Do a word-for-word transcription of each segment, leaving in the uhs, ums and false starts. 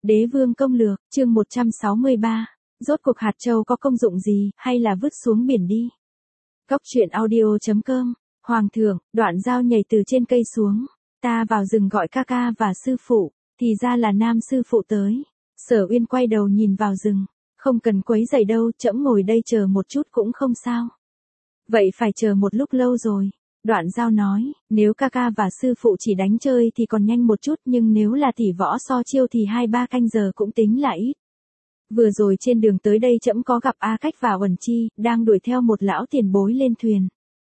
Đế vương công lược, chương một trăm sáu mươi ba. Rốt cuộc hạt châu có công dụng gì, hay là vứt xuống biển đi? Góc truyện audio chấm com. Hoàng thượng, Đoạn Dao nhảy từ trên cây xuống. Ta vào rừng gọi ca ca và sư phụ, thì ra là Nam sư phụ tới. Sở Uyên quay đầu nhìn vào rừng. Không cần quấy rầy đâu, trẫm ngồi đây chờ một chút cũng không sao. Vậy phải chờ một lúc lâu rồi. Đoạn Dao nói, nếu ca ca và sư phụ chỉ đánh chơi thì còn nhanh một chút, nhưng nếu là tỷ võ so chiêu thì hai ba canh giờ cũng tính là ít. Vừa rồi trên đường tới đây trẫm có gặp A Cách và Uẩn Chi, đang đuổi theo một lão tiền bối lên thuyền.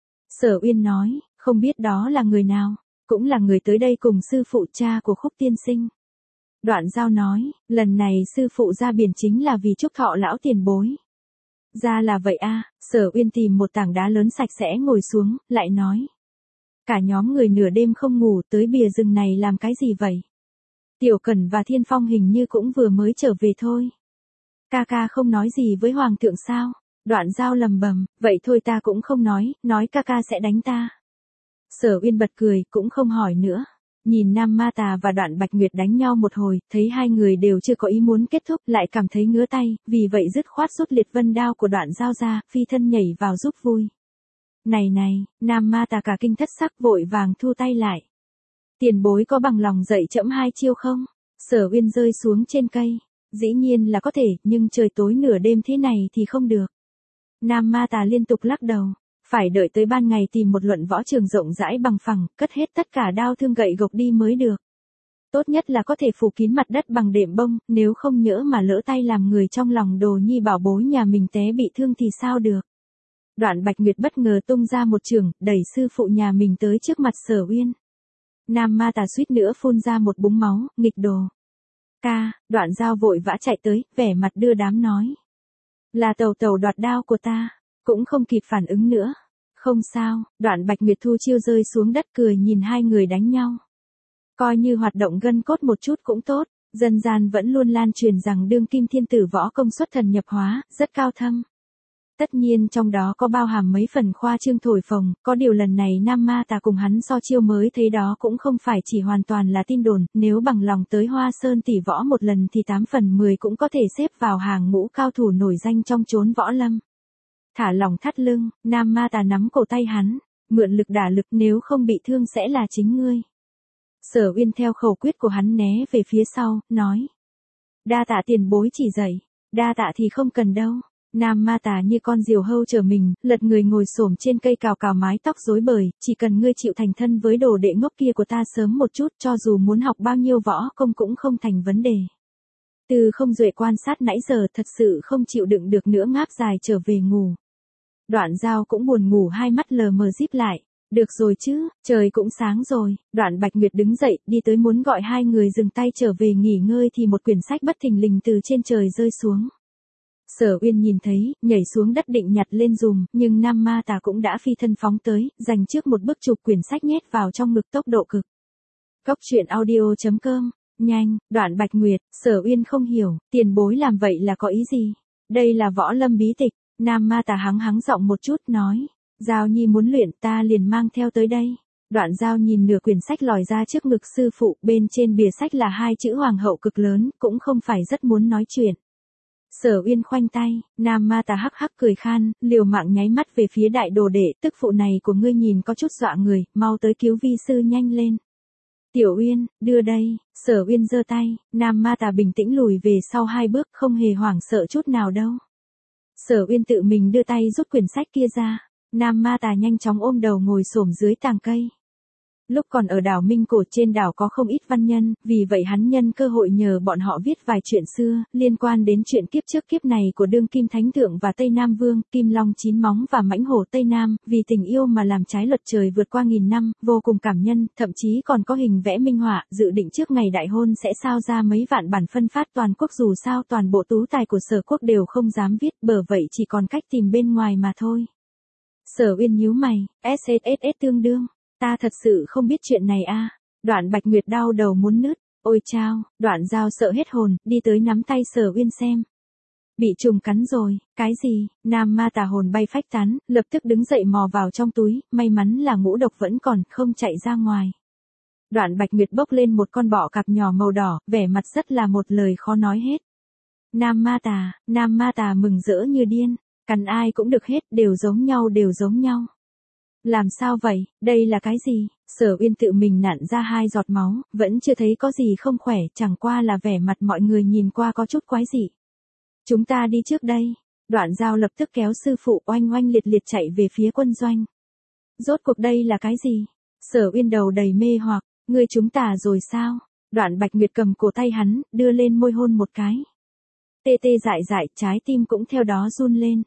Sở Uyên nói, không biết đó là người nào, cũng là người tới đây cùng sư phụ cha của Khúc tiên sinh. Đoạn Dao nói, lần này sư phụ ra biển chính là vì chúc thọ lão tiền bối. Ra là vậy a. Sở Uyên tìm một tảng đá lớn sạch sẽ ngồi xuống, lại nói. Cả nhóm người nửa đêm không ngủ tới bìa rừng này làm cái gì vậy? Tiểu Cẩn và Thiên Phong hình như cũng vừa mới trở về thôi. Ca ca không nói gì với Hoàng thượng sao? Đoạn Dao lầm bầm, vậy thôi ta cũng không nói, nói ca ca sẽ đánh ta. Sở Uyên bật cười, cũng không hỏi nữa. Nhìn Nam Ma Tà và Đoạn Bạch Nguyệt đánh nhau một hồi, thấy hai người đều chưa có ý muốn kết thúc, lại cảm thấy ngứa tay, vì vậy dứt khoát rút liệt vân đao của Đoạn Dao ra, phi thân nhảy vào giúp vui. Này này, Nam Ma Tà cả kinh thất sắc vội vàng thu tay lại. Tiền bối có bằng lòng dạy trẫm hai chiêu không? Sở Uyên rơi xuống trên cây. Dĩ nhiên là có thể, nhưng trời tối nửa đêm thế này thì không được. Nam Ma Tà liên tục lắc đầu. Phải đợi tới ban ngày tìm một luận võ trường rộng rãi bằng phẳng, cất hết tất cả đao thương gậy gộc đi mới được. Tốt nhất là có thể phủ kín mặt đất bằng đệm bông, nếu không nhỡ mà lỡ tay làm người trong lòng Đồ Nhi bảo bối nhà mình té bị thương thì sao được. Đoạn Bạch Nguyệt bất ngờ tung ra một trường, đẩy sư phụ nhà mình tới trước mặt Sở Uyên. Nam Ma Tà suýt nữa phun ra một búng máu, nghịch đồ. Ca, Đoạn Dao vội vã chạy tới, vẻ mặt đưa đám nói. Là tàu tàu đoạt đao của ta. Cũng không kịp phản ứng nữa. Không sao, Đoạn Bạch Nguyệt thu chiêu rơi xuống đất cười nhìn hai người đánh nhau. Coi như hoạt động gân cốt một chút cũng tốt, dân gian vẫn luôn lan truyền rằng đương kim thiên tử võ công xuất thần nhập hóa, rất cao thâm. Tất nhiên trong đó có bao hàm mấy phần khoa trương thổi phồng, có điều lần này Nam Ma Tà cùng hắn so chiêu mới thấy đó cũng không phải chỉ hoàn toàn là tin đồn, nếu bằng lòng tới Hoa Sơn tỷ võ một lần thì tám phần mười cũng có thể xếp vào hàng ngũ cao thủ nổi danh trong chốn võ lâm. Thả lỏng thắt lưng, Nam Ma Tà nắm cổ tay hắn, mượn lực đả lực, nếu không bị thương sẽ là chính ngươi. Sở Uyên theo khẩu quyết của hắn né về phía sau, nói. Đa tạ tiền bối chỉ dạy, đa tạ thì không cần đâu. Nam Ma Tà như con diều hâu trở mình, lật người ngồi xổm trên cây cào cào mái tóc rối bời, chỉ cần ngươi chịu thành thân với đồ đệ ngốc kia của ta sớm một chút, cho dù muốn học bao nhiêu võ công cũng không thành vấn đề. Từ Không Duệ quan sát nãy giờ thật sự không chịu đựng được nữa ngáp dài trở về ngủ. Đoạn Dao cũng buồn ngủ, hai mắt lờ mờ díp lại. Được rồi chứ, trời cũng sáng rồi. Đoạn Bạch Nguyệt đứng dậy, đi tới muốn gọi hai người dừng tay trở về nghỉ ngơi thì một quyển sách bất thình lình từ trên trời rơi xuống. Sở Uyên nhìn thấy, nhảy xuống đất định nhặt lên dùm, nhưng Nam Ma Tà cũng đã phi thân phóng tới, giành trước một bước chụp quyển sách nhét vào trong ngực tốc độ cực. Góc truyện audio chấm com. Nhanh, Đoạn Bạch Nguyệt, Sở Uyên không hiểu, tiền bối làm vậy là có ý gì? Đây là võ lâm bí tịch. Nam Ma Tà hắng hắng giọng một chút nói. Dao Nhi muốn luyện ta liền mang theo tới đây. Đoạn Dao nhìn nửa quyển sách lòi ra trước ngực sư phụ, bên trên bìa sách là hai chữ Hoàng hậu cực lớn, cũng không phải rất muốn nói chuyện. Sở Uyên khoanh tay, Nam Ma Tà hắc hắc cười khan, liều mạng nháy mắt về phía đại đồ đệ, tức phụ này của ngươi nhìn có chút dọa người, mau tới cứu vi sư nhanh lên. Tiểu Uyên, đưa đây. Sở Uyên giơ tay, Nam Ma Tà bình tĩnh lùi về sau hai bước, không hề hoảng sợ chút nào đâu. Sở Uyên tự mình đưa tay rút quyển sách kia ra. Nam Ma Tà nhanh chóng ôm đầu ngồi xổm dưới tàng cây. Lúc còn ở đảo Minh Cổ, trên đảo có không ít văn nhân, vì vậy hắn nhân cơ hội nhờ bọn họ viết vài chuyện xưa, liên quan đến chuyện kiếp trước kiếp này của đương kim thánh thượng và Tây Nam Vương, Kim Long Chín Móng và Mãnh Hổ Tây Nam, vì tình yêu mà làm trái luật trời vượt qua nghìn năm, vô cùng cảm nhân, thậm chí còn có hình vẽ minh họa, dự định trước ngày đại hôn sẽ sao ra mấy vạn bản phân phát toàn quốc, dù sao toàn bộ tú tài của Sở quốc đều không dám viết, bởi vậy chỉ còn cách tìm bên ngoài mà thôi. Sở Uyên nhíu mày, ét ét ét tương đương. Ta thật sự không biết chuyện này a. Đoạn Bạch Nguyệt đau đầu muốn nứt. Ôi chao, Đoạn Dao sợ hết hồn, đi tới nắm tay Sở Uyên xem. Bị trùng cắn rồi, cái gì? Nam Ma Tà hồn bay phách tán, lập tức đứng dậy mò vào trong túi, may mắn là ngũ độc vẫn còn, không chạy ra ngoài. Đoạn Bạch Nguyệt bốc lên một con bọ cạp nhỏ màu đỏ, vẻ mặt rất là một lời khó nói hết. Nam ma tà, nam ma tà mừng rỡ như điên, cắn ai cũng được hết, đều giống nhau đều giống nhau. Làm sao vậy, đây là cái gì? Sở Uyên tự mình nặn ra hai giọt máu, vẫn chưa thấy có gì không khỏe, chẳng qua là vẻ mặt mọi người nhìn qua có chút quái dị. Chúng ta đi trước đây. Đoạn Giao lập tức kéo sư phụ oanh oanh liệt liệt chạy về phía quân doanh. Rốt cuộc đây là cái gì? Sở Uyên đầu đầy mê hoặc, ngươi chúng ta rồi sao? Đoạn Bạch Nguyệt cầm cổ tay hắn, đưa lên môi hôn một cái. Tê tê dại dại, trái tim cũng theo đó run lên.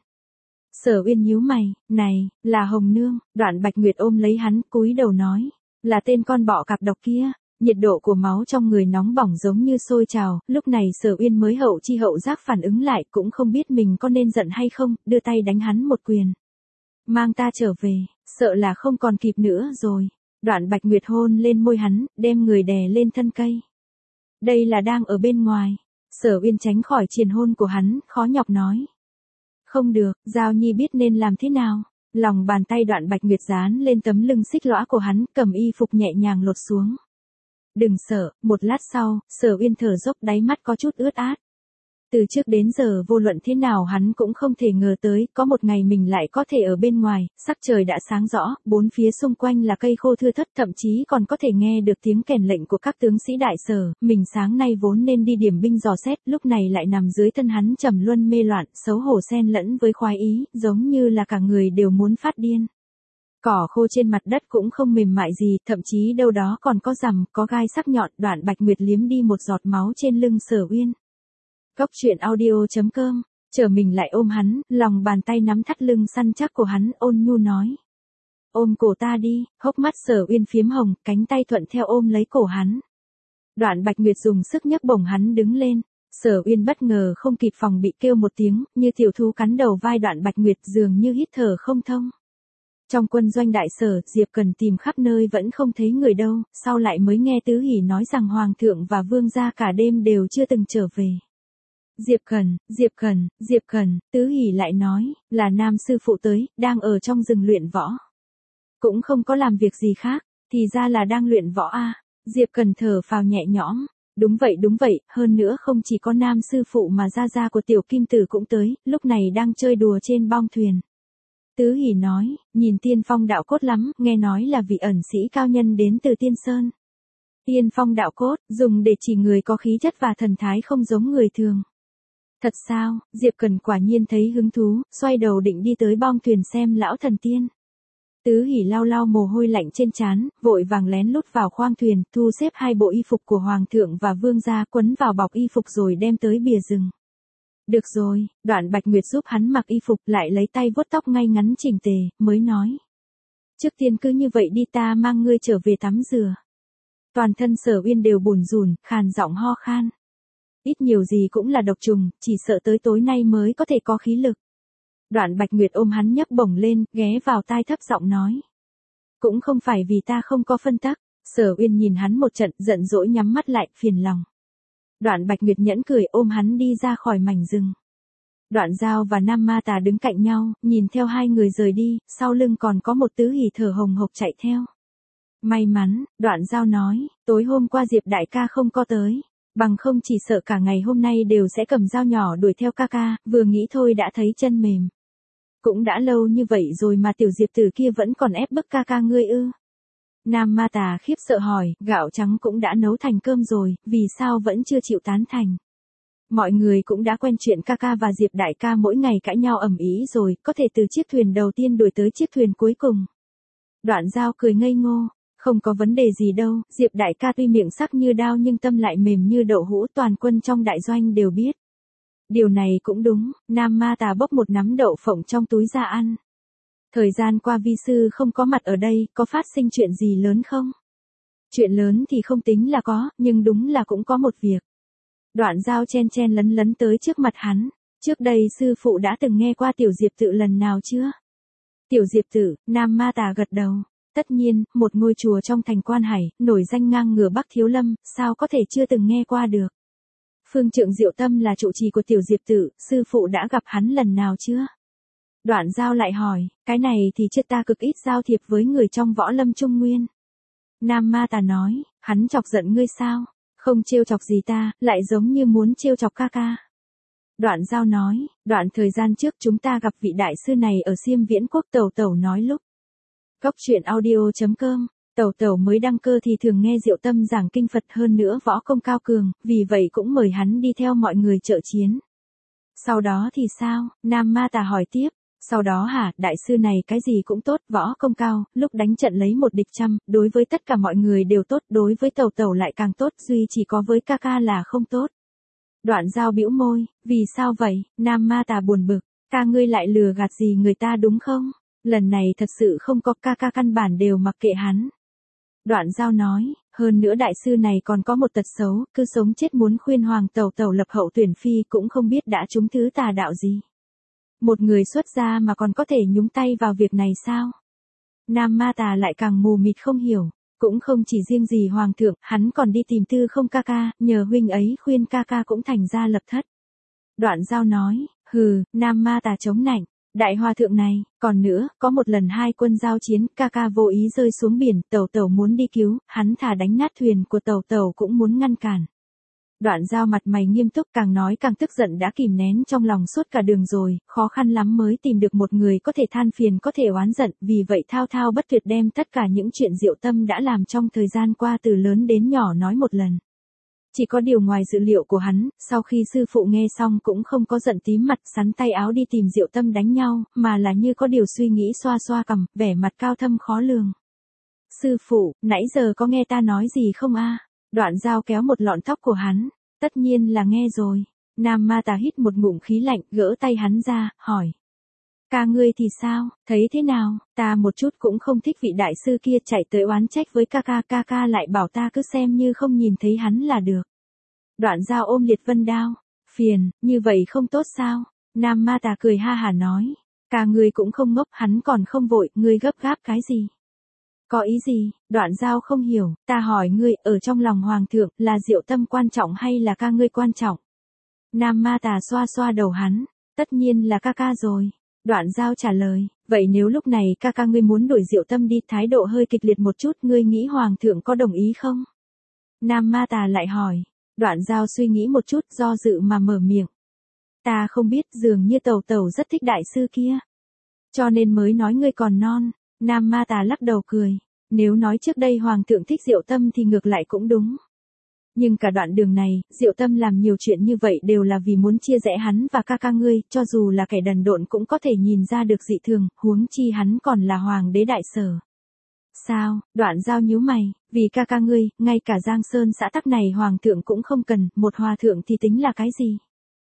Sở Uyên nhíu mày, này, là Hồng Nương. Đoạn Bạch Nguyệt ôm lấy hắn, cúi đầu nói, là tên con bọ cạp độc kia. Nhiệt độ của máu trong người nóng bỏng giống như sôi trào, lúc này Sở Uyên mới hậu chi hậu giác phản ứng lại, cũng không biết mình có nên giận hay không, đưa tay đánh hắn một quyền. Mang ta trở về, sợ là không còn kịp nữa rồi. Đoạn Bạch Nguyệt hôn lên môi hắn, đem người đè lên thân cây. Đây là đang ở bên ngoài. Sở Uyên tránh khỏi triền hôn của hắn, khó nhọc nói. Không được, Giao Nhi biết nên làm thế nào. Lòng bàn tay Đoạn Bạch Nguyệt dán lên tấm lưng xích lõa của hắn, cầm y phục nhẹ nhàng lột xuống. Đừng sợ, một lát sau, Sở Uyên thở dốc, đáy mắt có chút ướt át. Từ trước đến giờ vô luận thế nào hắn cũng không thể ngờ tới, có một ngày mình lại có thể ở bên ngoài, sắc trời đã sáng rõ, bốn phía xung quanh là cây khô thưa thớt, thậm chí còn có thể nghe được tiếng kèn lệnh của các tướng sĩ đại sở, mình sáng nay vốn nên đi điểm binh dò xét, lúc này lại nằm dưới thân hắn trầm luân mê loạn, xấu hổ xen lẫn với khoái ý, giống như là cả người đều muốn phát điên. Cỏ khô trên mặt đất cũng không mềm mại gì, thậm chí đâu đó còn có rằm, có gai sắc nhọn. Đoạn Bạch Nguyệt liếm đi một giọt máu trên lưng Sở Uyên. Góc truyện audio chấm com, chờ mình lại ôm hắn, lòng bàn tay nắm thắt lưng săn chắc của hắn, ôn nhu nói. Ôm cổ ta đi. Hốc mắt Sở Uyên phiếm hồng, cánh tay thuận theo ôm lấy cổ hắn. Đoạn Bạch Nguyệt dùng sức nhấc bổng hắn đứng lên. Sở Uyên bất ngờ không kịp phòng bị, kêu một tiếng, như tiểu thú cắn đầu vai Đoạn Bạch Nguyệt, dường như hít thở không thông. Trong quân doanh đại sở, Diệp Cần tìm khắp nơi vẫn không thấy người đâu, sau lại mới nghe Tứ Hỷ nói rằng Hoàng thượng và Vương gia cả đêm đều chưa từng trở về. Diệp Cần, Diệp Cần, Diệp Cần, Tứ Hỷ lại nói, là Nam sư phụ tới, đang ở trong rừng luyện võ. Cũng không có làm việc gì khác, thì ra là đang luyện võ a. À. Diệp Cần thở phào nhẹ nhõm. Đúng vậy đúng vậy, hơn nữa không chỉ có Nam sư phụ mà gia gia của tiểu kim tử cũng tới, lúc này đang chơi đùa trên bong thuyền. Tứ Hỷ nói, nhìn tiên phong đạo cốt lắm, nghe nói là vị ẩn sĩ cao nhân đến từ Tiên Sơn. Tiên phong đạo cốt, dùng để chỉ người có khí chất và thần thái không giống người thường. Thật sao? Diệp Cần quả nhiên thấy hứng thú, xoay đầu định đi tới bong thuyền xem lão thần tiên. Tứ Hỷ lau lau mồ hôi lạnh trên trán, vội vàng lén lút vào khoang thuyền, thu xếp hai bộ y phục của Hoàng thượng và Vương gia, quấn vào bọc y phục rồi đem tới bìa rừng. Được rồi, Đoạn Bạch Nguyệt giúp hắn mặc y phục, lại lấy tay vuốt tóc ngay ngắn chỉnh tề, mới nói. Trước tiên cứ như vậy đi, ta mang ngươi trở về tắm rửa. Toàn thân Sở Uyên đều bủn rủn, khàn giọng ho khan. Ít nhiều gì cũng là độc trùng, chỉ sợ tới tối nay mới có thể có khí lực. Đoạn Bạch Nguyệt ôm hắn nhấc bổng lên, ghé vào tai thấp giọng nói. Cũng không phải vì ta không có phân tắc. Sở Uyên nhìn hắn một trận, giận dỗi nhắm mắt lại, phiền lòng. Đoạn Bạch Nguyệt nhẫn cười, ôm hắn đi ra khỏi mảnh rừng. Đoạn Giao và Nam Ma Tà đứng cạnh nhau, nhìn theo hai người rời đi, sau lưng còn có một Tứ Hỷ thở hồng hộc chạy theo. May mắn, Đoạn Giao nói, tối hôm qua Diệp đại ca không có tới, bằng không chỉ sợ cả ngày hôm nay đều sẽ cầm dao nhỏ đuổi theo ca ca, vừa nghĩ thôi đã thấy chân mềm. Cũng đã lâu như vậy rồi mà tiểu Diệp tử kia vẫn còn ép bức ca ca ngươi ư? Nam Ma Tà khiếp sợ hỏi, gạo trắng cũng đã nấu thành cơm rồi, vì sao vẫn chưa chịu tán thành? Mọi người cũng đã quen chuyện ca ca và Diệp đại ca mỗi ngày cãi nhau ầm ĩ rồi, có thể từ chiếc thuyền đầu tiên đuổi tới chiếc thuyền cuối cùng. Đoạn Giao cười ngây ngô, không có vấn đề gì đâu, Diệp đại ca tuy miệng sắc như đao nhưng tâm lại mềm như đậu hũ, toàn quân trong đại doanh đều biết. Điều này cũng đúng, Nam Ma Tà bốc một nắm đậu phộng trong túi ra ăn. Thời gian qua vi sư không có mặt ở đây, có phát sinh chuyện gì lớn không? Chuyện lớn thì không tính là có, nhưng đúng là cũng có một việc. Đoạn Giao chen chen lấn lấn tới trước mặt hắn. Trước đây sư phụ đã từng nghe qua tiểu Diệp tự lần nào chưa? Tiểu Diệp tự, Nam Ma Tà gật đầu. Tất nhiên, một ngôi chùa trong thành Quan Hải, nổi danh ngang ngửa Bắc Thiếu Lâm, sao có thể chưa từng nghe qua được? Phương Trượng Diệu Tâm là trụ trì của tiểu Diệp tự, sư phụ đã gặp hắn lần nào chưa? Đoạn Giao lại hỏi, cái này thì chưa, ta cực ít giao thiệp với người trong võ lâm Trung Nguyên. Nam Ma Tà nói, hắn chọc giận ngươi sao? Không trêu chọc gì ta, lại giống như muốn trêu chọc ca ca. Đoạn Giao nói, đoạn thời gian trước chúng ta gặp vị đại sư này ở Xiêm Viễn Quốc. Tẩu tẩu nói lúc. Cóc truyện audio chấm com, tẩu tẩu mới đăng cơ thì thường nghe Diệu Tâm giảng kinh Phật, hơn nữa võ công cao cường, vì vậy cũng mời hắn đi theo mọi người trợ chiến. Sau đó thì sao? Nam Ma Tà hỏi tiếp. Sau đó hả, đại sư này cái gì cũng tốt, võ công cao, lúc đánh trận lấy một địch trăm, đối với tất cả mọi người đều tốt, đối với tẩu tẩu lại càng tốt, duy chỉ có với ca ca là không tốt. Đoạn Giao bĩu môi, vì sao vậy? Nam Ma Tà buồn bực, ca ngươi lại lừa gạt gì người ta đúng không? Lần này thật sự không có, ca ca căn bản đều mặc kệ hắn. Đoạn Giao nói, hơn nữa đại sư này còn có một tật xấu, cứ sống chết muốn khuyên hoàng tẩu tẩu lập hậu tuyển phi, cũng không biết đã trúng thứ tà đạo gì. Một người xuất gia mà còn có thể nhúng tay vào việc này sao? Nam Ma Tà lại càng mù mịt không hiểu, cũng không chỉ riêng gì hoàng thượng, hắn còn đi tìm Tư Không ca ca, nhờ huynh ấy khuyên ca ca cũng thành ra lập thất. Đoạn Giao nói, hừ, Nam Ma Tà chống nạnh, đại hòa thượng này, còn nữa, có một lần hai quân giao chiến, ca ca vô ý rơi xuống biển, tẩu tẩu muốn đi cứu, hắn thà đánh nát thuyền của tẩu tẩu cũng muốn ngăn cản. Đoạn Giao mặt mày nghiêm túc, càng nói càng tức giận, đã kìm nén trong lòng suốt cả đường rồi, khó khăn lắm mới tìm được một người có thể than phiền, có thể oán giận, vì vậy thao thao bất tuyệt đem tất cả những chuyện Diệu Tâm đã làm trong thời gian qua từ lớn đến nhỏ nói một lần. Chỉ có điều ngoài dự liệu của hắn, sau khi sư phụ nghe xong cũng không có giận tím mặt sắn tay áo đi tìm Diệu Tâm đánh nhau, mà là như có điều suy nghĩ, xoa xoa cằm, vẻ mặt cao thâm khó lường. Sư phụ, nãy giờ có nghe ta nói gì không a? Đoạn Giao kéo một lọn tóc của hắn. Tất nhiên là nghe rồi. Nam Ma Tà hít một ngụm khí lạnh, gỡ tay hắn ra, hỏi. Ca ngươi thì sao, thấy thế nào? Ta một chút cũng không thích vị đại sư kia, chạy tới oán trách với ca ca, ca ca lại bảo ta cứ xem như không nhìn thấy hắn là được. Đoạn Giao ôm liệt vân đao. Phiền, như vậy không tốt sao? Nam Ma Tà cười ha hả nói. Ca ngươi cũng không ngốc, hắn còn không vội, ngươi gấp gáp cái gì? Có ý gì? Đoạn Giao không hiểu, ta hỏi ngươi, ở trong lòng hoàng thượng, là Diệu Tâm quan trọng hay là ca ngươi quan trọng? Nam Ma Tà xoa xoa đầu hắn, tất nhiên là ca ca rồi. Đoạn Giao trả lời, vậy nếu lúc này ca ca ngươi muốn đuổi Diệu Tâm đi, thái độ hơi kịch liệt một chút, ngươi nghĩ hoàng thượng có đồng ý không? Nam Ma Tà lại hỏi. Đoạn Giao suy nghĩ một chút, do dự mà mở miệng. Ta không biết, dường như tẩu tẩu rất thích đại sư kia, cho nên mới nói ngươi còn non. Nam Ma Tà lắc đầu cười. Nếu nói trước đây hoàng thượng thích Diệu Tâm thì ngược lại cũng đúng. Nhưng cả đoạn đường này, Diệu Tâm làm nhiều chuyện như vậy đều là vì muốn chia rẽ hắn và ca ca ngươi, cho dù là kẻ đần độn cũng có thể nhìn ra được dị thường, huống chi hắn còn là hoàng đế đại sở. Sao? Đoạn Giao nhíu mày, vì ca ca ngươi, ngay cả Giang Sơn xã tắc này hoàng thượng cũng không cần, một hòa thượng thì tính là cái gì?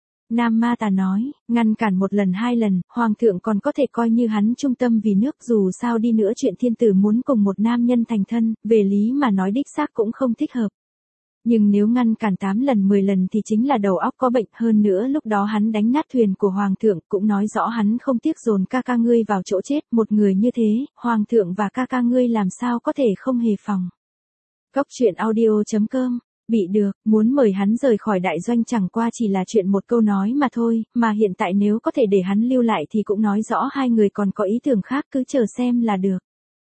Nam Ma Tà nói, ngăn cản một lần hai lần, hoàng thượng còn có thể coi như hắn trung tâm vì nước, dù sao đi nữa chuyện thiên tử muốn cùng một nam nhân thành thân, về lý mà nói đích xác cũng không thích hợp. Nhưng nếu ngăn cản tám lần mười lần thì chính là đầu óc có bệnh, hơn nữa lúc đó hắn đánh nát thuyền của hoàng thượng, cũng nói rõ hắn không tiếc dồn ca ca ngươi vào chỗ chết, một người như thế, hoàng thượng và ca ca ngươi làm sao có thể không hề phòng. Cóc truyện audio chấm com. Bị được, muốn mời hắn rời khỏi đại doanh chẳng qua chỉ là chuyện một câu nói mà thôi, mà hiện tại nếu có thể để hắn lưu lại thì cũng nói rõ hai người còn có ý tưởng khác, cứ chờ xem là được.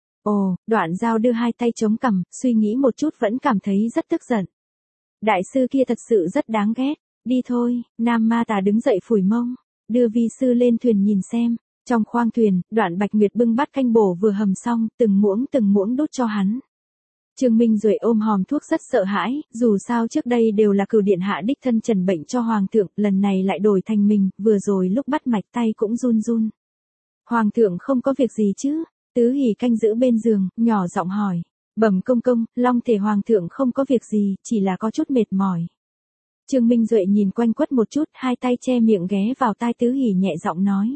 Ồ, Đoạn Giao đưa hai tay chống cằm, suy nghĩ một chút vẫn cảm thấy rất tức giận. Đại sư kia thật sự rất đáng ghét, đi thôi. Nam Ma Tà đứng dậy phủi mông, đưa vi sư lên thuyền nhìn xem. Trong khoang thuyền, Đoạn Bạch Nguyệt bưng bát canh bổ vừa hầm xong, từng muỗng từng muỗng đút cho hắn. Trương Minh Duệ ôm hòm thuốc rất sợ hãi, dù sao trước đây đều là Cửu điện hạ đích thân trần bệnh cho hoàng thượng, lần này lại đổi thành mình, vừa rồi lúc bắt mạch tay cũng run run. Hoàng thượng không có việc gì chứ? Tứ Hỷ canh giữ bên giường, nhỏ giọng hỏi. Bẩm công công, long thể hoàng thượng không có việc gì, chỉ là có chút mệt mỏi. Trương Minh Duệ nhìn quanh quất một chút, hai tay che miệng ghé vào tai Tứ Hỷ nhẹ giọng nói.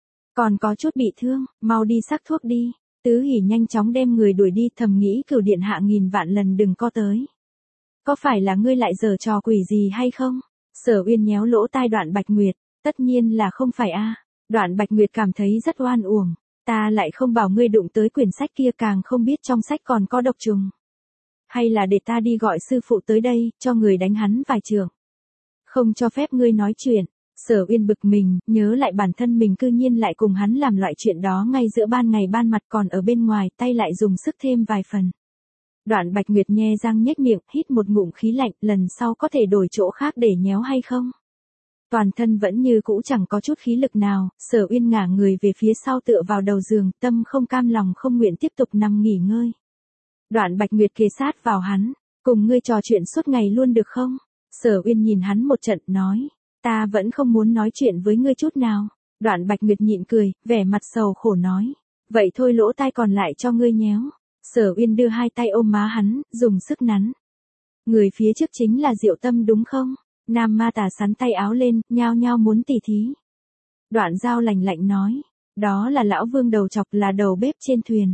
Còn có chút bị thương, mau đi sắc thuốc đi. Tứ Hỷ nhanh chóng đem người đuổi đi, thầm nghĩ Cửu điện hạ nghìn vạn lần đừng có tới. Có phải là ngươi lại giở trò quỷ gì hay không? Sở Uyên nhéo lỗ tai Đoạn Bạch Nguyệt, tất nhiên là không phải a. Đoạn Bạch Nguyệt cảm thấy rất oan uổng, ta lại không bảo ngươi đụng tới quyển sách kia, càng không biết trong sách còn có độc trùng. Hay là để ta đi gọi sư phụ tới đây, cho người đánh hắn vài trường. Không cho phép ngươi nói chuyện. Sở Uyên bực mình, nhớ lại bản thân mình cư nhiên lại cùng hắn làm loại chuyện đó ngay giữa ban ngày ban mặt, còn ở bên ngoài tay lại dùng sức thêm vài phần. Đoạn Bạch Nguyệt nhe răng nhếch miệng, hít một ngụm khí lạnh, lần sau có thể đổi chỗ khác để nhéo hay không? Toàn thân vẫn như cũ chẳng có chút khí lực nào, Sở Uyên ngả người về phía sau tựa vào đầu giường, tâm không cam lòng không nguyện tiếp tục nằm nghỉ ngơi. Đoạn Bạch Nguyệt kề sát vào hắn, cùng ngươi trò chuyện suốt ngày luôn được không? Sở Uyên nhìn hắn một trận, nói, ta vẫn không muốn nói chuyện với ngươi chút nào. Đoạn Bạch Nguyệt nhịn cười, vẻ mặt sầu khổ nói, vậy thôi lỗ tai còn lại cho ngươi nhéo. Sở Uyên đưa hai tay ôm má hắn, dùng sức nắn. Người phía trước chính là Diệu Tâm đúng không? Nam Ma Tà sắn tay áo lên, nhao nhao muốn tỉ thí. Đoạn Giao lạnh lạnh nói, đó là lão vương đầu chọc, là đầu bếp trên thuyền.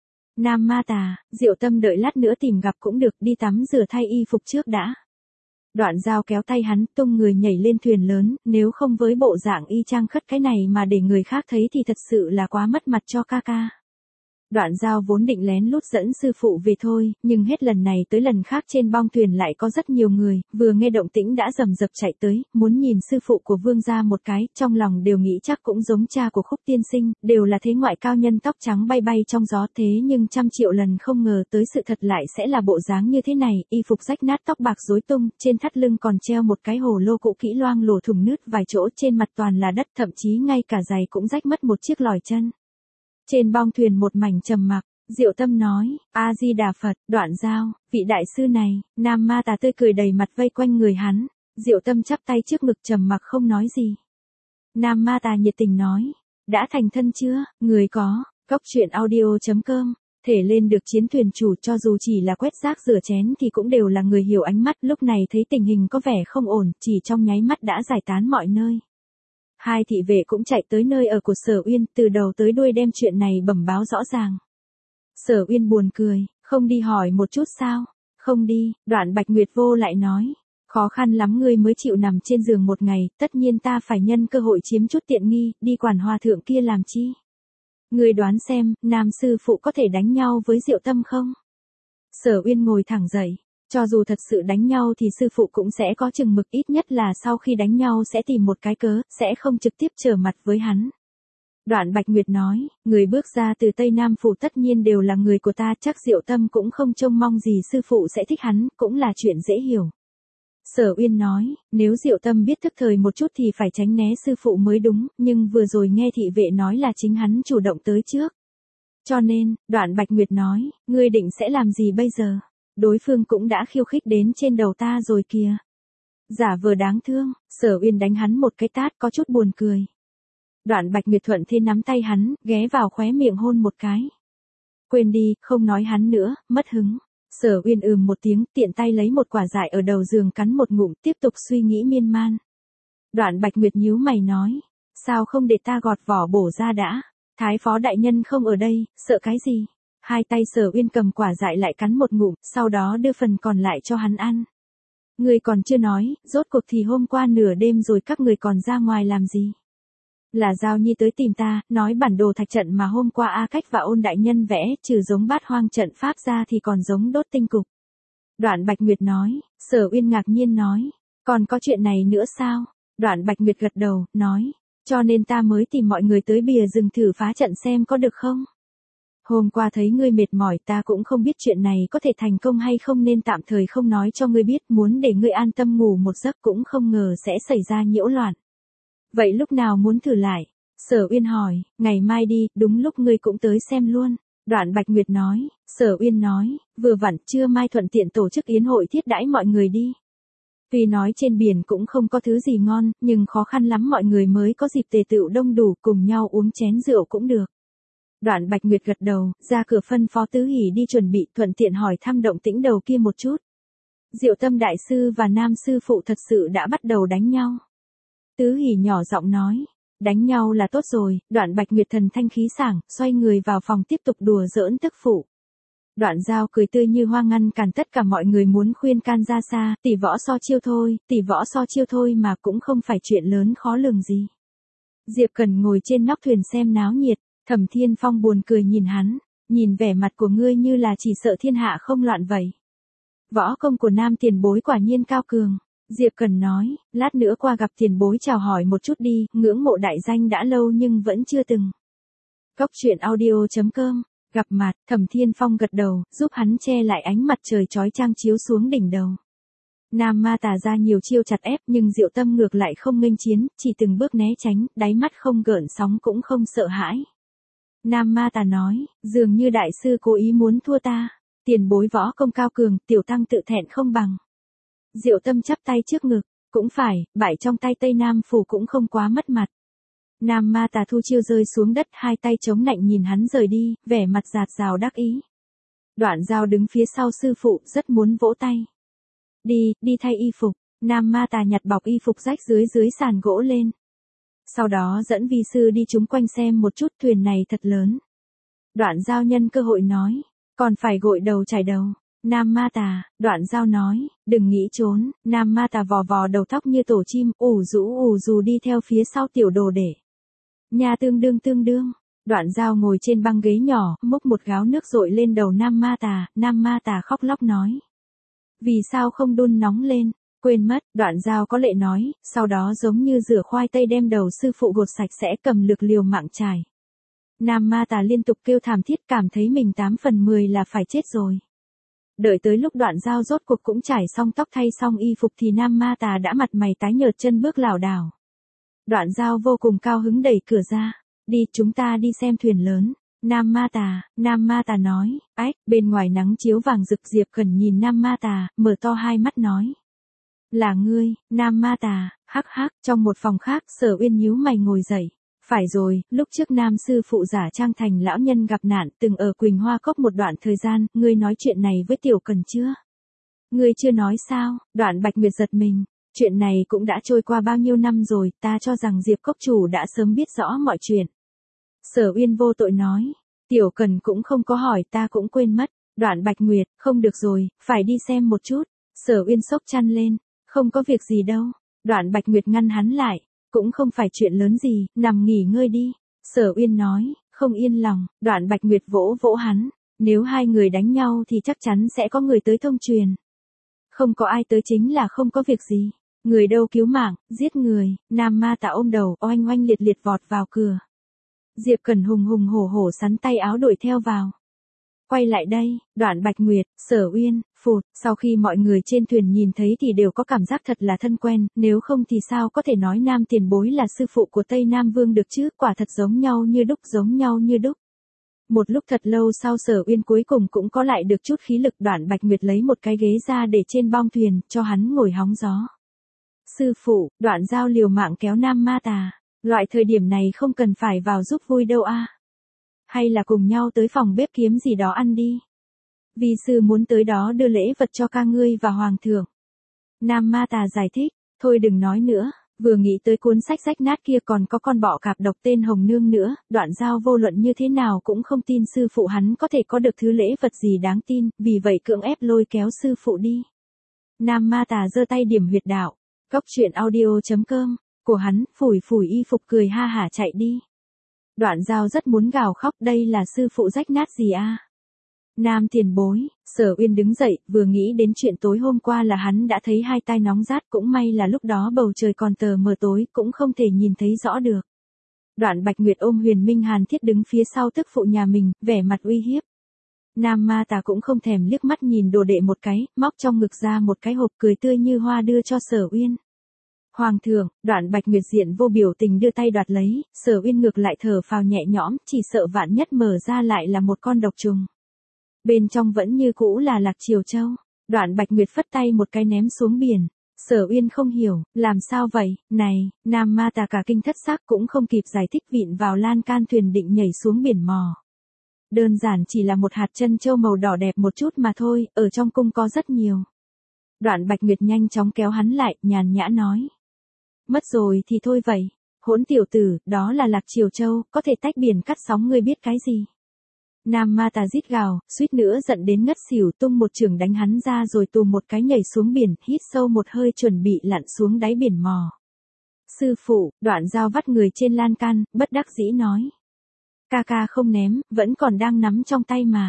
Nam Ma Tà, Diệu Tâm đợi lát nữa tìm gặp cũng được, đi tắm rửa thay y phục trước đã. Đoạn Giao kéo tay hắn, tung người nhảy lên thuyền lớn, nếu không với bộ dạng y chang khất cái này mà để người khác thấy thì thật sự là quá mất mặt cho ca ca. Đoạn Giao vốn định lén lút dẫn sư phụ về thôi, nhưng hết lần này tới lần khác trên bong thuyền lại có rất nhiều người, vừa nghe động tĩnh đã rầm rập chạy tới, muốn nhìn sư phụ của Vương gia một cái, trong lòng đều nghĩ chắc cũng giống cha của Khúc tiên sinh, đều là thế ngoại cao nhân tóc trắng bay bay trong gió, thế nhưng trăm triệu lần không ngờ tới sự thật lại sẽ là bộ dáng như thế này, y phục rách nát, tóc bạc rối tung, trên thắt lưng còn treo một cái hồ lô cũ kỹ loang lổ thủng nứt vài chỗ, trên mặt toàn là đất, thậm chí ngay cả giày cũng rách mất một chiếc lòi chân. Trên bong thuyền một mảnh trầm mặc, Diệu Tâm nói, A-di-đà Phật. Đoạn Giao, vị đại sư này. Nam Ma Tà tươi cười đầy mặt vây quanh người hắn. Diệu Tâm chắp tay trước ngực trầm mặc không nói gì. Nam Ma Tà nhiệt tình nói, đã thành thân chưa? Người có. Cốc truyện audio chấm com. Thể lên được chiến thuyền chủ, cho dù chỉ là quét rác rửa chén thì cũng đều là người hiểu ánh mắt, lúc này thấy tình hình có vẻ không ổn, chỉ trong nháy mắt đã giải tán mọi nơi. Hai thị vệ cũng chạy tới nơi ở của Sở Uyên, từ đầu tới đuôi đem chuyện này bẩm báo rõ ràng. Sở Uyên buồn cười, không đi hỏi một chút sao? Không đi. Đoạn Bạch Nguyệt vô lại nói, khó khăn lắm ngươi mới chịu nằm trên giường một ngày, tất nhiên ta phải nhân cơ hội chiếm chút tiện nghi, đi quản hòa thượng kia làm chi? Ngươi đoán xem, nam sư phụ có thể đánh nhau với Diệu Tâm không? Sở Uyên ngồi thẳng dậy. Cho dù thật sự đánh nhau thì sư phụ cũng sẽ có chừng mực, ít nhất là sau khi đánh nhau sẽ tìm một cái cớ, sẽ không trực tiếp trở mặt với hắn. Đoạn Bạch Nguyệt nói, người bước ra từ Tây Nam Phủ tất nhiên đều là người của ta, chắc Diệu Tâm cũng không trông mong gì sư phụ sẽ thích hắn, cũng là chuyện dễ hiểu. Sở Uyên nói, nếu Diệu Tâm biết thức thời một chút thì phải tránh né sư phụ mới đúng, nhưng vừa rồi nghe thị vệ nói là chính hắn chủ động tới trước. Cho nên, Đoạn Bạch Nguyệt nói, ngươi định sẽ làm gì bây giờ? Đối phương cũng đã khiêu khích đến trên đầu ta rồi kìa. Giả vờ đáng thương. Sở Uyên đánh hắn một cái tát, có chút buồn cười. Đoạn Bạch Nguyệt thuận thế nắm tay hắn, ghé vào khóe miệng hôn một cái. Quên đi, không nói hắn nữa, mất hứng. Sở Uyên ừm một tiếng, tiện tay lấy một quả dại ở đầu giường cắn một ngụm, tiếp tục suy nghĩ miên man. Đoạn Bạch Nguyệt nhíu mày nói, sao không để ta gọt vỏ bổ ra đã? Thái phó đại nhân không ở đây, sợ cái gì? Hai tay Sở Uyên cầm quả dại lại cắn một ngụm, sau đó đưa phần còn lại cho hắn ăn. Ngươi còn chưa nói, rốt cuộc thì hôm qua nửa đêm rồi các người còn ra ngoài làm gì? Là Giao Nhi tới tìm ta, nói bản đồ thạch trận mà hôm qua A Cách và Ôn đại nhân vẽ, trừ giống bát hoang trận pháp ra thì còn giống đốt tinh cục. Đoạn Bạch Nguyệt nói. Sở Uyên ngạc nhiên nói, còn có chuyện này nữa sao? Đoạn Bạch Nguyệt gật đầu, nói, cho nên ta mới tìm mọi người tới bìa rừng thử phá trận xem có được không? Hôm qua thấy ngươi mệt mỏi, ta cũng không biết chuyện này có thể thành công hay không nên tạm thời không nói cho ngươi biết, muốn để ngươi an tâm ngủ một giấc, cũng không ngờ sẽ xảy ra nhiễu loạn. Vậy lúc nào muốn thử lại? Sở Uyên hỏi. Ngày mai đi, đúng lúc ngươi cũng tới xem luôn. Đoạn Bạch Nguyệt nói. Sở Uyên nói, vừa vặn trưa mai thuận tiện tổ chức yến hội thiết đãi mọi người đi. Tuy nói trên biển cũng không có thứ gì ngon, nhưng khó khăn lắm mọi người mới có dịp tề tựu đông đủ, cùng nhau uống chén rượu cũng được. Đoạn Bạch Nguyệt gật đầu, ra cửa phân phó Tứ Hỷ đi chuẩn bị, thuận tiện hỏi thăm động tĩnh đầu kia một chút. Diệu Tâm đại sư và Nam sư phụ thật sự đã bắt đầu đánh nhau. Tứ Hỷ nhỏ giọng nói, đánh nhau là tốt rồi. Đoạn Bạch Nguyệt thần thanh khí sảng, xoay người vào phòng tiếp tục đùa giỡn tức phụ. Đoạn Giao cười tươi như hoa ngăn cản tất cả mọi người muốn khuyên can ra xa, tỷ võ so chiêu thôi, tỷ võ so chiêu thôi mà cũng không phải chuyện lớn khó lường gì. Diệp Cẩn ngồi trên nóc thuyền xem náo nhiệt. Thẩm Thiên Phong buồn cười nhìn hắn, nhìn vẻ mặt của ngươi như là chỉ sợ thiên hạ không loạn vậy. Võ công của Nam tiền bối quả nhiên cao cường. Diệp Cần nói, lát nữa qua gặp tiền bối chào hỏi một chút đi, ngưỡng mộ đại danh đã lâu nhưng vẫn chưa từng. Cốc truyện audio chấm com Gặp mặt, Thẩm Thiên Phong gật đầu, giúp hắn che lại ánh mặt trời chói chang chiếu xuống đỉnh đầu. Nam Ma Tà ra nhiều chiêu chặt ép nhưng Diệu Tâm ngược lại không nghênh chiến, chỉ từng bước né tránh, đáy mắt không gợn sóng cũng không sợ hãi. Nam Ma Tà nói, dường như đại sư cố ý muốn thua ta, tiền bối võ công cao cường, tiểu tăng tự thẹn không bằng. Diệu Tâm chắp tay trước ngực, cũng phải, bại trong tay Tây Nam Phủ cũng không quá mất mặt. Nam Ma Tà thu chiêu rơi xuống đất, hai tay chống nạnh nhìn hắn rời đi, vẻ mặt dạt dào đắc ý. Đoạn Giao đứng phía sau sư phụ, rất muốn vỗ tay. Đi, đi thay y phục. Nam Ma Tà nhặt bọc y phục rách dưới dưới sàn gỗ lên. Sau đó dẫn vi sư đi chúng quanh xem một chút, thuyền này thật lớn. Đoạn Giao nhân cơ hội nói, còn phải gội đầu chải đầu. Nam Ma Tà, Đoạn Giao nói, đừng nghĩ trốn. Nam Ma Tà vò vò đầu tóc như tổ chim, ủ rũ ủ rù đi theo phía sau tiểu đồ để. Nhà tương đương tương đương. Đoạn Giao ngồi trên băng ghế nhỏ, múc một gáo nước dội lên đầu Nam Ma Tà. Nam Ma Tà khóc lóc nói, vì sao không đun nóng lên, quên mất. Đoạn Giao có lệ nói, sau đó giống như rửa khoai tây đem đầu sư phụ gột sạch sẽ, cầm lược liều mạng trải. Nam Ma Tà liên tục kêu thảm thiết, cảm thấy mình tám phần mười là phải chết rồi. Đợi tới lúc Đoạn Giao rốt cuộc cũng trải xong tóc thay xong y phục thì Nam Ma Tà đã mặt mày tái nhợt, chân bước lảo đảo. Đoạn Giao vô cùng cao hứng đẩy cửa ra, đi, chúng ta đi xem thuyền lớn. Nam Ma Tà, Nam Ma Tà nói, ách, bên ngoài nắng chiếu vàng rực. Diệp Khẩn nhìn Nam Ma Tà, mở to hai mắt nói, là ngươi. Nam Ma Tà, hắc hắc. Trong một phòng khác, Sở Uyên nhíu mày ngồi dậy. Phải rồi, lúc trước Nam sư phụ giả trang thành lão nhân gặp nạn, từng ở Quỳnh Hoa Cốc một đoạn thời gian, ngươi nói chuyện này với Tiểu Cần chưa? Ngươi chưa nói sao? Đoạn Bạch Nguyệt giật mình. Chuyện này cũng đã trôi qua bao nhiêu năm rồi, ta cho rằng Diệp Cốc chủ đã sớm biết rõ mọi chuyện. Sở Uyên vô tội nói, Tiểu Cần cũng không có hỏi, ta cũng quên mất. Đoạn Bạch Nguyệt, không được rồi, phải đi xem một chút. Sở Uyên xốc chăn lên, không có việc gì đâu. Đoạn Bạch Nguyệt ngăn hắn lại, cũng không phải chuyện lớn gì, nằm nghỉ ngơi đi. Sở Uyên nói, không yên lòng. Đoạn Bạch Nguyệt vỗ vỗ hắn, nếu hai người đánh nhau thì chắc chắn sẽ có người tới thông truyền. Không có ai tới chính là không có việc gì. Người đâu cứu mạng, giết người. Nam Ma Tà ôm đầu, oanh oanh liệt liệt vọt vào cửa. Diệp Cẩn hùng hùng hổ hổ sắn tay áo đuổi theo vào. Quay lại đây. Đoạn Bạch Nguyệt, Sở Uyên, phụt. Sau khi mọi người trên thuyền nhìn thấy thì đều có cảm giác thật là thân quen, nếu không thì sao có thể nói Nam tiền bối là sư phụ của Tây Nam Vương được chứ, quả thật giống nhau như đúc, giống nhau như đúc. Một lúc thật lâu sau Sở Uyên cuối cùng cũng có lại được chút khí lực. Đoạn Bạch Nguyệt lấy một cái ghế ra để trên bong thuyền, cho hắn ngồi hóng gió. Sư phụ. Đoạn Giao liều mạng kéo Nam Ma Tà, loại thời điểm này không cần phải vào giúp vui đâu a. Hay là cùng nhau tới phòng bếp kiếm gì đó ăn đi. Vi sư muốn tới đó đưa lễ vật cho ca ngươi và hoàng thượng. Nam Ma Tà giải thích, thôi đừng nói nữa, vừa nghĩ tới cuốn sách rách nát kia còn có con bọ cạp độc tên Hồng Nương nữa. Đoạn Giao vô luận như thế nào cũng không tin sư phụ hắn có thể có được thứ lễ vật gì đáng tin, vì vậy cưỡng ép lôi kéo sư phụ đi. Nam Ma Tà giơ tay điểm huyệt đạo. Cốc truyện audio chấm com, của hắn, phủi phủi y phục cười ha hả chạy đi. Đoạn Giao rất muốn gào khóc, đây là sư phụ rách nát gì a? Nam tiền bối. Sở Uyên đứng dậy, vừa nghĩ đến chuyện tối hôm qua là hắn đã thấy hai tai nóng rát, cũng may là lúc đó bầu trời còn tờ mờ tối, cũng không thể nhìn thấy rõ được. Đoạn Bạch Nguyệt ôm Huyền Minh Hàn Thiết đứng phía sau tức phụ nhà mình, vẻ mặt uy hiếp. Nam Ma Tà cũng không thèm liếc mắt nhìn đồ đệ một cái, móc trong ngực ra một cái hộp cười tươi như hoa đưa cho Sở Uyên. Hoàng thượng. Đoạn Bạch Nguyệt diện vô biểu tình đưa tay đoạt lấy, Sở Uyên ngược lại thở phào nhẹ nhõm, chỉ sợ vạn nhất mở ra lại là một con độc trùng. Bên trong vẫn như cũ là Lạc Triều Châu. Đoạn Bạch Nguyệt phất tay một cái ném xuống biển. Sở Uyên không hiểu, làm sao vậy, này. Nam Ma Tà cả kinh thất sắc cũng không kịp giải thích, vịn vào lan can thuyền định nhảy xuống biển mò. Đơn giản chỉ là một hạt chân châu màu đỏ đẹp một chút mà thôi, ở trong cung có rất nhiều. Đoạn Bạch Nguyệt nhanh chóng kéo hắn lại, nhàn nhã nói. Mất rồi thì thôi vậy. Hỗn tiểu tử, đó là Lạc Triều Châu, có thể tách biển cắt sóng, ngươi biết cái gì. Nam Ma Tà rít gào, suýt nữa giận đến ngất xỉu, tung một chưởng đánh hắn ra rồi tù một cái nhảy xuống biển, hít sâu một hơi chuẩn bị lặn xuống đáy biển mò. Sư phụ. Đoạn Giao vắt người trên lan can, bất đắc dĩ nói. Ca ca không ném, vẫn còn đang nắm trong tay mà.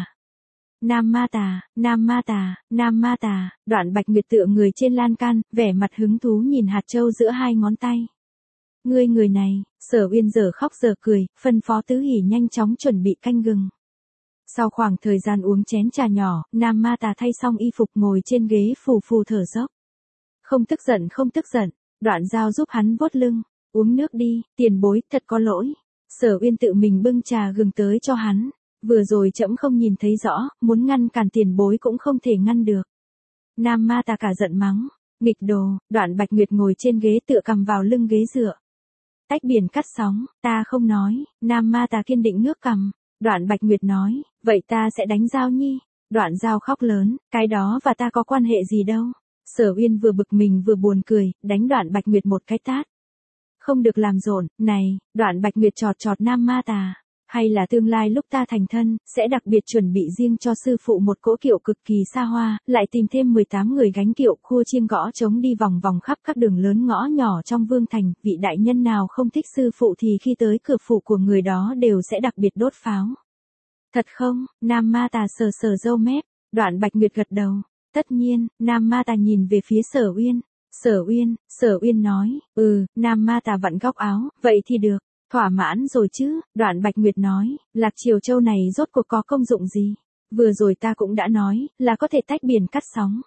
Nam Ma Tà, Nam Ma Tà, Nam Ma Tà. Đoạn Bạch Nguyệt tựa người trên lan can, vẻ mặt hứng thú nhìn hạt châu giữa hai ngón tay. Ngươi người này. Sở Uyên giờ khóc giờ cười, phân phó Tứ Hỉ nhanh chóng chuẩn bị canh gừng. Sau khoảng thời gian uống chén trà nhỏ, Nam Ma Tà thay xong y phục ngồi trên ghế phù phù thở dốc. Không tức giận không tức giận, Đoạn Giao giúp hắn vuốt lưng, uống nước đi, tiền bối, thật có lỗi. Sở Uyên tự mình bưng trà gừng tới cho hắn, vừa rồi trẫm không nhìn thấy rõ, muốn ngăn cản tiền bối cũng không thể ngăn được. Nam Ma Tà cả giận mắng, nghịch đồ. Đoạn Bạch Nguyệt ngồi trên ghế tựa cằm vào lưng ghế dựa. Tách biển cắt sóng, ta không nói. Nam Ma Tà kiên định ngước cằm. Đoạn Bạch Nguyệt nói, vậy ta sẽ đánh Giao Nhi. Đoạn Giao khóc lớn, cái đó và ta có quan hệ gì đâu. Sở Uyên vừa bực mình vừa buồn cười, đánh Đoạn Bạch Nguyệt một cái tát. Không được làm rộn, này. Đoạn Bạch Nguyệt chọt chọt Nam Ma Tà. Hay là tương lai lúc ta thành thân, sẽ đặc biệt chuẩn bị riêng cho sư phụ một cỗ kiệu cực kỳ xa hoa, lại tìm thêm mười tám người gánh kiệu khua chiêng gõ trống đi vòng vòng khắp các đường lớn ngõ nhỏ trong vương thành, vị đại nhân nào không thích sư phụ thì khi tới cửa phủ của người đó đều sẽ đặc biệt đốt pháo. Thật không? Nam Ma Tà sờ sờ râu mép. Đoạn Bạch Nguyệt gật đầu. Tất nhiên. Nam Ma Tà nhìn về phía Sở Uyên. Sở Uyên. Sở Uyên nói, ừ. Nam Ma Tà vặn góc áo, vậy thì được. Thỏa mãn rồi chứ. Đoạn Bạch Nguyệt nói, Lạc Triều Châu này rốt cuộc có công dụng gì? Vừa rồi ta cũng đã nói, là có thể tách biển cắt sóng.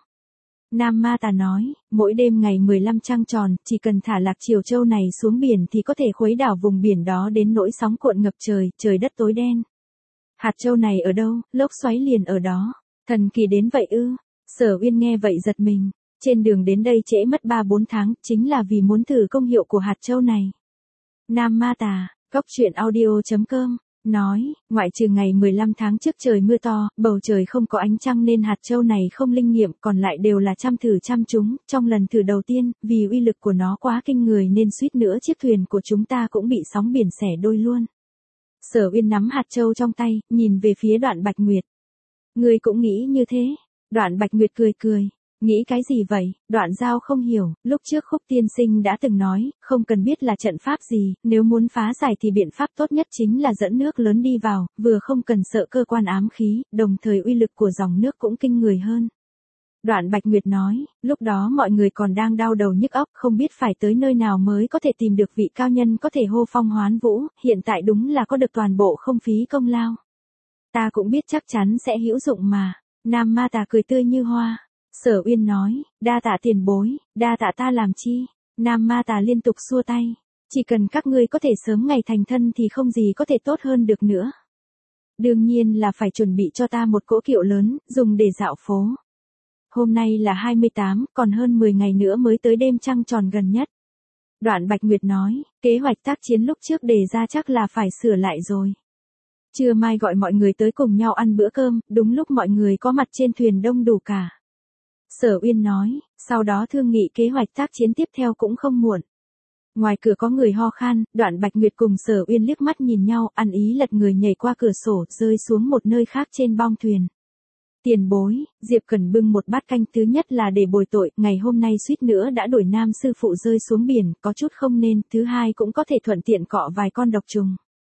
Nam Ma Tà nói, mỗi đêm ngày mười lăm trăng tròn, chỉ cần thả Lạc Triều Châu này xuống biển thì có thể khuấy đảo vùng biển đó đến nỗi sóng cuộn ngập trời, trời đất tối đen. Hạt châu này ở đâu, lốc xoáy liền ở đó. Thần kỳ đến vậy ư? Sở Uyên nghe vậy giật mình. Trên đường đến đây trễ mất ba bốn tháng, chính là vì muốn thử công hiệu của hạt châu này. Nam Ma Tà, góc truyện audio chấm com, nói, ngoại trừ ngày mười lăm tháng trước trời mưa to, bầu trời không có ánh trăng nên hạt châu này không linh nghiệm, còn lại đều là trăm thử trăm trúng. Trong lần thử đầu tiên, vì uy lực của nó quá kinh người nên suýt nữa chiếc thuyền của chúng ta cũng bị sóng biển xẻ đôi luôn. Sở Uyên nắm hạt châu trong tay, nhìn về phía Đoạn Bạch Nguyệt. Ngươi cũng nghĩ như thế? Đoạn Bạch Nguyệt cười cười. Nghĩ cái gì vậy? Đoạn Giao không hiểu, lúc trước Khúc tiên sinh đã từng nói, không cần biết là trận pháp gì, nếu muốn phá giải thì biện pháp tốt nhất chính là dẫn nước lớn đi vào, vừa không cần sợ cơ quan ám khí, đồng thời uy lực của dòng nước cũng kinh người hơn. Đoạn Bạch Nguyệt nói, lúc đó mọi người còn đang đau đầu nhức óc, không biết phải tới nơi nào mới có thể tìm được vị cao nhân có thể hô phong hoán vũ, hiện tại đúng là có được toàn bộ không phí công lao. Ta cũng biết chắc chắn sẽ hữu dụng mà. Nam Ma Tà cười tươi như hoa. Sở Uyên nói, đa tạ tiền bối, đa tạ ta làm chi. Nam Ma Tà liên tục xua tay. Chỉ cần các ngươi có thể sớm ngày thành thân thì không gì có thể tốt hơn được nữa. Đương nhiên là phải chuẩn bị cho ta một cỗ kiệu lớn, dùng để dạo phố. Hôm nay là hai mươi tám, còn hơn mười ngày nữa mới tới đêm trăng tròn gần nhất. Đoạn Bạch Nguyệt nói, kế hoạch tác chiến lúc trước đề ra chắc là phải sửa lại rồi. Trưa mai gọi mọi người tới cùng nhau ăn bữa cơm, đúng lúc mọi người có mặt trên thuyền đông đủ cả. Sở Uyên nói, sau đó thương nghị kế hoạch tác chiến tiếp theo cũng không muộn. Ngoài cửa có người ho khan, Đoạn Bạch Nguyệt cùng Sở Uyên liếc mắt nhìn nhau, ăn ý lật người nhảy qua cửa sổ, rơi xuống một nơi khác trên bong thuyền. Tiền bối, Diệp Cẩn bưng một bát canh, thứ nhất là để bồi tội, ngày hôm nay suýt nữa đã đuổi nam sư phụ rơi xuống biển, có chút không nên, thứ hai cũng có thể thuận tiện cọ vài con độc trùng.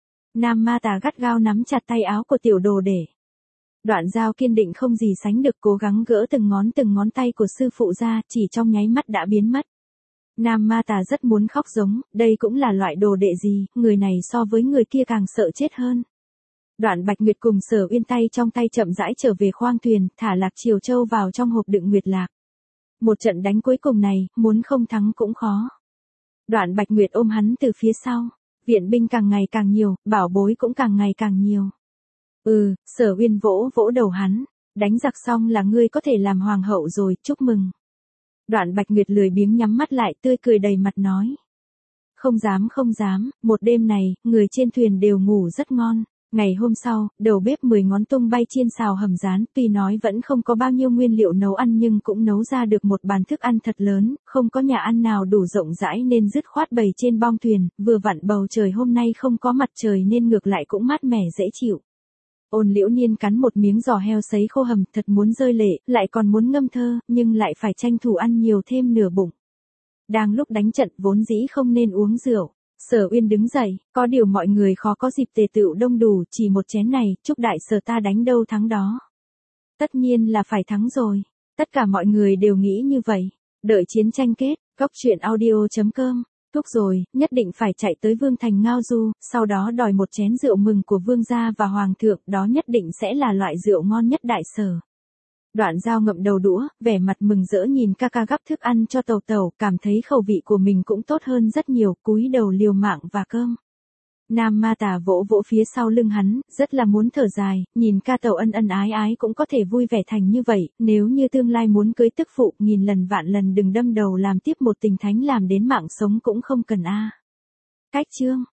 Nam Ma Tà gắt gao nắm chặt tay áo của tiểu đồ để. Đoạn Giao kiên định không gì sánh được, cố gắng gỡ từng ngón từng ngón tay của sư phụ ra, chỉ trong nháy mắt đã biến mất. Nam Ma Tà rất muốn khóc giống, đây cũng là loại đồ đệ gì, người này so với người kia càng sợ chết hơn. Đoạn Bạch Nguyệt cùng Sở Uyên tay trong tay chậm rãi trở về khoang thuyền, thả Lạc Triều Châu vào trong hộp đựng nguyệt lạc. Một trận đánh cuối cùng này, muốn không thắng cũng khó. Đoạn Bạch Nguyệt ôm hắn từ phía sau. Viện binh càng ngày càng nhiều, bảo bối cũng càng ngày càng nhiều. Ừ, Sở Uyên vỗ vỗ đầu hắn. Đánh giặc xong là ngươi có thể làm hoàng hậu rồi, chúc mừng. Đoạn Bạch Nguyệt lười biếng nhắm mắt lại, tươi cười đầy mặt nói. Không dám không dám, một đêm này, người trên thuyền đều ngủ rất ngon. Ngày hôm sau, đầu bếp mười ngón tung bay chiên xào hầm rán, tuy nói vẫn không có bao nhiêu nguyên liệu nấu ăn nhưng cũng nấu ra được một bàn thức ăn thật lớn, không có nhà ăn nào đủ rộng rãi nên dứt khoát bày trên bong thuyền, vừa vặn bầu trời hôm nay không có mặt trời nên ngược lại cũng mát mẻ dễ chịu. Ôn Liễu Niên cắn một miếng giò heo sấy khô hầm, thật muốn rơi lệ, lại còn muốn ngâm thơ, nhưng lại phải tranh thủ ăn nhiều thêm nửa bụng. Đang lúc đánh trận vốn dĩ không nên uống rượu. Sở Uyên đứng dậy, có điều mọi người khó có dịp tề tựu đông đủ, chỉ một chén này, chúc đại sở ta đánh đâu thắng đó. Tất nhiên là phải thắng rồi. Tất cả mọi người đều nghĩ như vậy. Đợi chiến tranh kết, góc truyện audio chấm com Thúc rồi, nhất định phải chạy tới Vương Thành Ngao Du, sau đó đòi một chén rượu mừng của Vương gia và Hoàng thượng, đó nhất định sẽ là loại rượu ngon nhất Đại Sở. Đoạn Dao ngậm đầu đũa, vẻ mặt mừng rỡ nhìn ca ca gắp thức ăn cho Tàu Tàu, cảm thấy khẩu vị của mình cũng tốt hơn rất nhiều, cúi đầu liều mạng và cơm. Nam Ma Tà vỗ vỗ phía sau lưng hắn, rất là muốn thở dài, nhìn ca Tàu ân ân ái ái cũng có thể vui vẻ thành như vậy, nếu như tương lai muốn cưới tức phụ, nghìn lần vạn lần đừng đâm đầu làm tiếp một tình thánh làm đến mạng sống cũng không cần a. Cách chương